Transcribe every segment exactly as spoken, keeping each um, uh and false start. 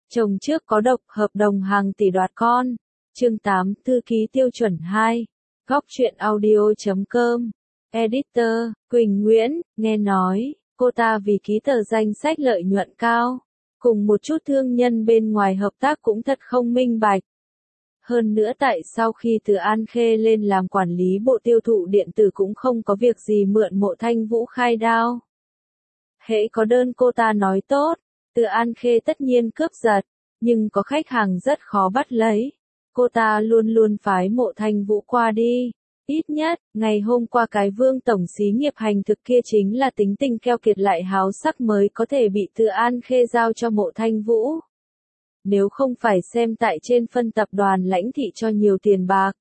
Chồng trước có độc, hợp đồng hàng tỷ đoạt con. Chương tám, thư ký tiêu chuẩn hai. Góc truyện audio chấm com. Editor, Quỳnh Nguyễn, nghe nói, cô ta vì ký tờ danh sách lợi nhuận cao, cùng một chút thương nhân bên ngoài hợp tác cũng thật không minh bạch. Hơn nữa tại sau khi từ An Khê lên làm quản lý bộ tiêu thụ điện tử cũng không có việc gì mượn Mộ Thanh Vũ khai đao. Hễ có đơn cô ta nói tốt, từ An Khê tất nhiên cướp giật, nhưng có khách hàng rất khó bắt lấy. Cô ta luôn luôn phái Mộ Thanh Vũ qua đi. Ít nhất, ngày hôm qua cái Vương tổng xí nghiệp hành thực kia chính là tính tình keo kiệt lại háo sắc mới có thể bị Từ An Khê giao cho Mộ Thanh Vũ. Nếu không phải xem tại trên phân tập đoàn lãnh thị cho nhiều tiền bạc,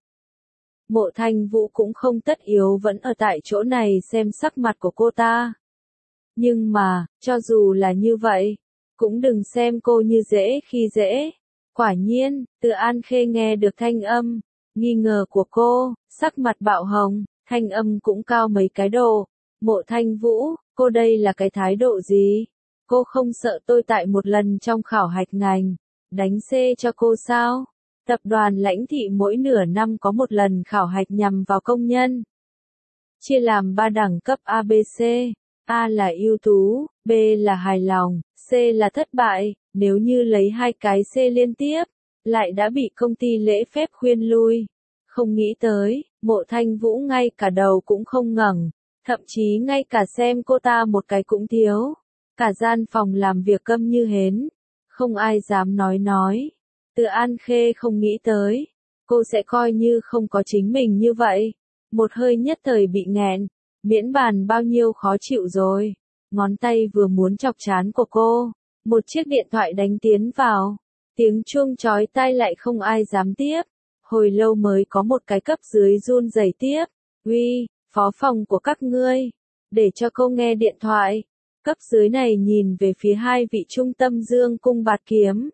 Mộ Thanh Vũ cũng không tất yếu vẫn ở tại chỗ này xem sắc mặt của cô ta. Nhưng mà, cho dù là như vậy, cũng đừng xem cô như dễ khi dễ. Quả nhiên, Từ An Khê nghe được thanh âm nghi ngờ của cô, sắc mặt bạo hồng, thanh âm cũng cao mấy cái độ. Mộ Thanh Vũ, cô đây là cái thái độ gì? Cô không sợ tôi tại một lần trong khảo hạch ngành, đánh C cho cô sao? Tập đoàn lãnh thị mỗi nửa năm có một lần khảo hạch nhằm vào công nhân. Chia làm ba đẳng cấp A B C. A là ưu tú, B là hài lòng, C là thất bại. Nếu như lấy hai cái C liên tiếp, lại đã bị công ty lễ phép khuyên lui. Không nghĩ tới, Mộ Thanh Vũ ngay cả đầu cũng không ngẩng, thậm chí ngay cả xem cô ta một cái cũng thiếu. Cả gian phòng làm việc câm như hến, không ai dám nói nói. Từ An Khê không nghĩ tới, cô sẽ coi như không có chính mình như vậy. Một hơi nhất thời bị nghẹn, miễn bàn bao nhiêu khó chịu rồi. Ngón tay vừa muốn chọc trán của cô, một chiếc điện thoại đánh tiến vào. Tiếng chuông chói tai lại không ai dám tiếp. Hồi lâu mới có một cái cấp dưới run rẩy tiếp. Uy, phó phòng của các ngươi, để cho cô nghe điện thoại. Cấp dưới này nhìn về phía hai vị trung tâm dương cung bạt kiếm.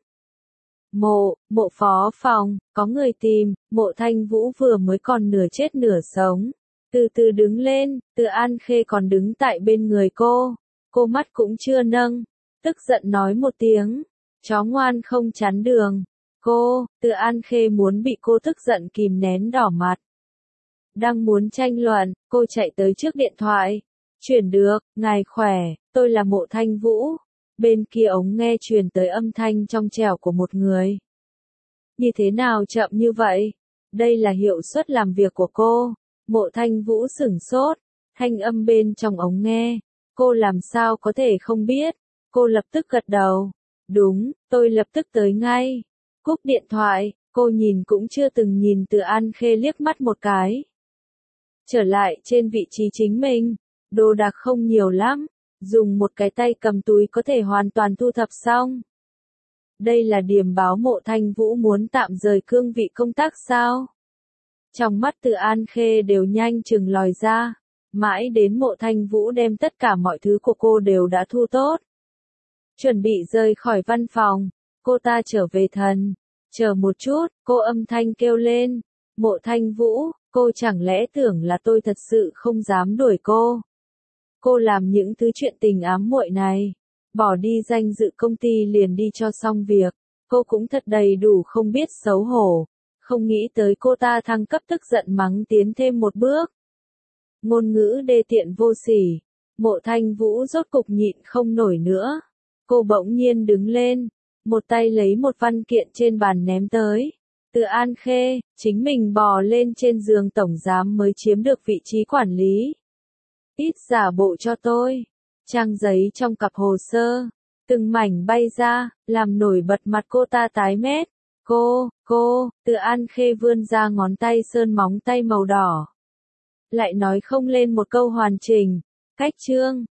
Mộ, mộ phó phòng, có người tìm. Mộ Thanh Vũ vừa mới còn nửa chết nửa sống. Từ từ đứng lên, Từ An Khê còn đứng tại bên người cô. Cô mắt cũng chưa nâng, tức giận nói một tiếng. Chó ngoan không chắn đường. Cô, Từ An Khê muốn bị cô tức giận kìm nén đỏ mặt. Đang muốn tranh luận, cô chạy tới trước điện thoại. Chuyển được, ngài khỏe, tôi là Mộ Thanh Vũ. Bên kia ống nghe truyền tới âm thanh trong trẻo của một người. Như thế nào chậm như vậy? Đây là hiệu suất làm việc của cô. Mộ Thanh Vũ sửng sốt, thanh âm bên trong ống nghe. Cô làm sao có thể không biết? Cô lập tức gật đầu. Đúng, tôi lập tức tới ngay. Cúp điện thoại, cô nhìn cũng chưa từng nhìn Từ An Khê liếc mắt một cái. Trở lại trên vị trí chính mình, đồ đạc không nhiều lắm, dùng một cái tay cầm túi có thể hoàn toàn thu thập xong. Đây là điểm báo Mộ Thanh Vũ muốn tạm rời cương vị công tác sao? Trong mắt Từ An Khê đều nhanh chừng lòi ra, mãi đến Mộ Thanh Vũ đem tất cả mọi thứ của cô đều đã thu tốt. Chuẩn bị rời khỏi văn phòng, cô ta trở về thần. Chờ một chút, cô âm thanh kêu lên. Mộ Thanh Vũ, cô chẳng lẽ tưởng là tôi thật sự không dám đuổi cô? Cô làm những thứ chuyện tình ám muội này, bỏ đi danh dự công ty liền đi cho xong việc. Cô cũng thật đầy đủ không biết xấu hổ. Không nghĩ tới cô ta thăng cấp tức giận mắng tiến thêm một bước. Ngôn ngữ đê tiện vô sỉ. Mộ Thanh Vũ rốt cục nhịn không nổi nữa. Cô bỗng nhiên đứng lên, một tay lấy một văn kiện trên bàn ném tới. Từ An Khê, chính mình bò lên trên giường tổng giám mới chiếm được vị trí quản lý. Ít giả bộ cho tôi. Trang giấy trong cặp hồ sơ, từng mảnh bay ra, làm nổi bật mặt cô ta tái mét. Cô, cô, Từ An Khê vươn ra ngón tay sơn móng tay màu đỏ. Lại nói không lên một câu hoàn chỉnh. Cách chương,